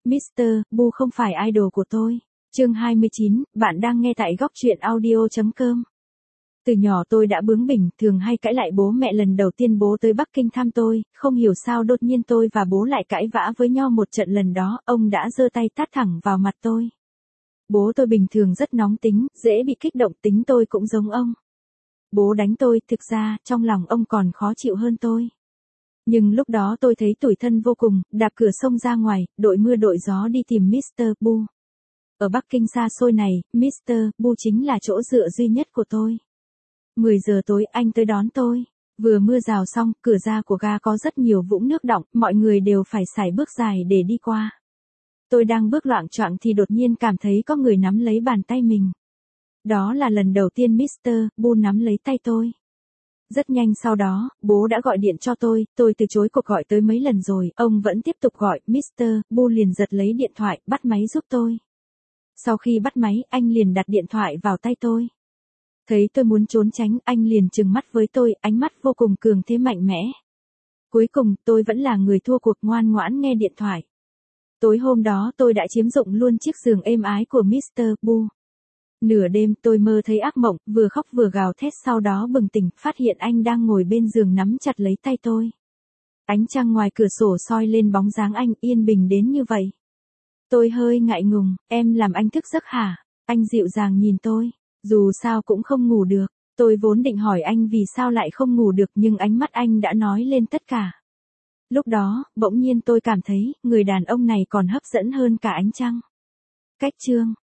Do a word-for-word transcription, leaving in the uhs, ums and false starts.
mít tơ Boo không phải idol của tôi. Chương hai mươi chín, bạn đang nghe tại góc truyện audio chấm com. Từ nhỏ tôi đã bướng bỉnh, thường hay cãi lại bố mẹ. Lần đầu tiên bố tới Bắc Kinh thăm tôi, không hiểu sao đột nhiên tôi và bố lại cãi vã với nhau một trận. Lần đó, ông đã giơ tay tát thẳng vào mặt tôi. Bố tôi bình thường rất nóng tính, dễ bị kích động, tính tôi cũng giống ông. Bố đánh tôi, thực ra, trong lòng ông còn khó chịu hơn tôi. Nhưng lúc đó tôi thấy tủi thân vô cùng, đạp cửa xông ra ngoài, đội mưa đội gió đi tìm mít tơ Boo. Ở Bắc Kinh xa xôi này, mít tơ Boo chính là chỗ dựa duy nhất của tôi. mười giờ tối anh tới đón tôi. Vừa mưa rào xong, cửa ra của ga có rất nhiều vũng nước đọng, mọi người đều phải sải bước dài để đi qua. Tôi đang bước loạng choạng thì đột nhiên cảm thấy có người nắm lấy bàn tay mình. Đó là lần đầu tiên mít tơ Boo nắm lấy tay tôi. Rất nhanh sau đó, bố đã gọi điện cho tôi, tôi từ chối cuộc gọi tới mấy lần rồi, ông vẫn tiếp tục gọi, mít tơ Boo liền giật lấy điện thoại, bắt máy giúp tôi. Sau khi bắt máy, anh liền đặt điện thoại vào tay tôi. Thấy tôi muốn trốn tránh, anh liền trừng mắt với tôi, ánh mắt vô cùng cường thế mạnh mẽ. Cuối cùng, tôi vẫn là người thua cuộc, ngoan ngoãn nghe điện thoại. Tối hôm đó tôi đã chiếm dụng luôn chiếc giường êm ái của mít tơ Boo. Nửa đêm tôi mơ thấy ác mộng, vừa khóc vừa gào thét, sau đó bừng tỉnh, phát hiện anh đang ngồi bên giường nắm chặt lấy tay tôi. Ánh trăng ngoài cửa sổ soi lên bóng dáng anh, yên bình đến như vậy. Tôi hơi ngại ngùng, em làm anh thức giấc hả? Anh dịu dàng nhìn tôi, dù sao cũng không ngủ được. Tôi vốn định hỏi anh vì sao lại không ngủ được, nhưng ánh mắt anh đã nói lên tất cả. Lúc đó, bỗng nhiên tôi cảm thấy, người đàn ông này còn hấp dẫn hơn cả ánh trăng. Cách chương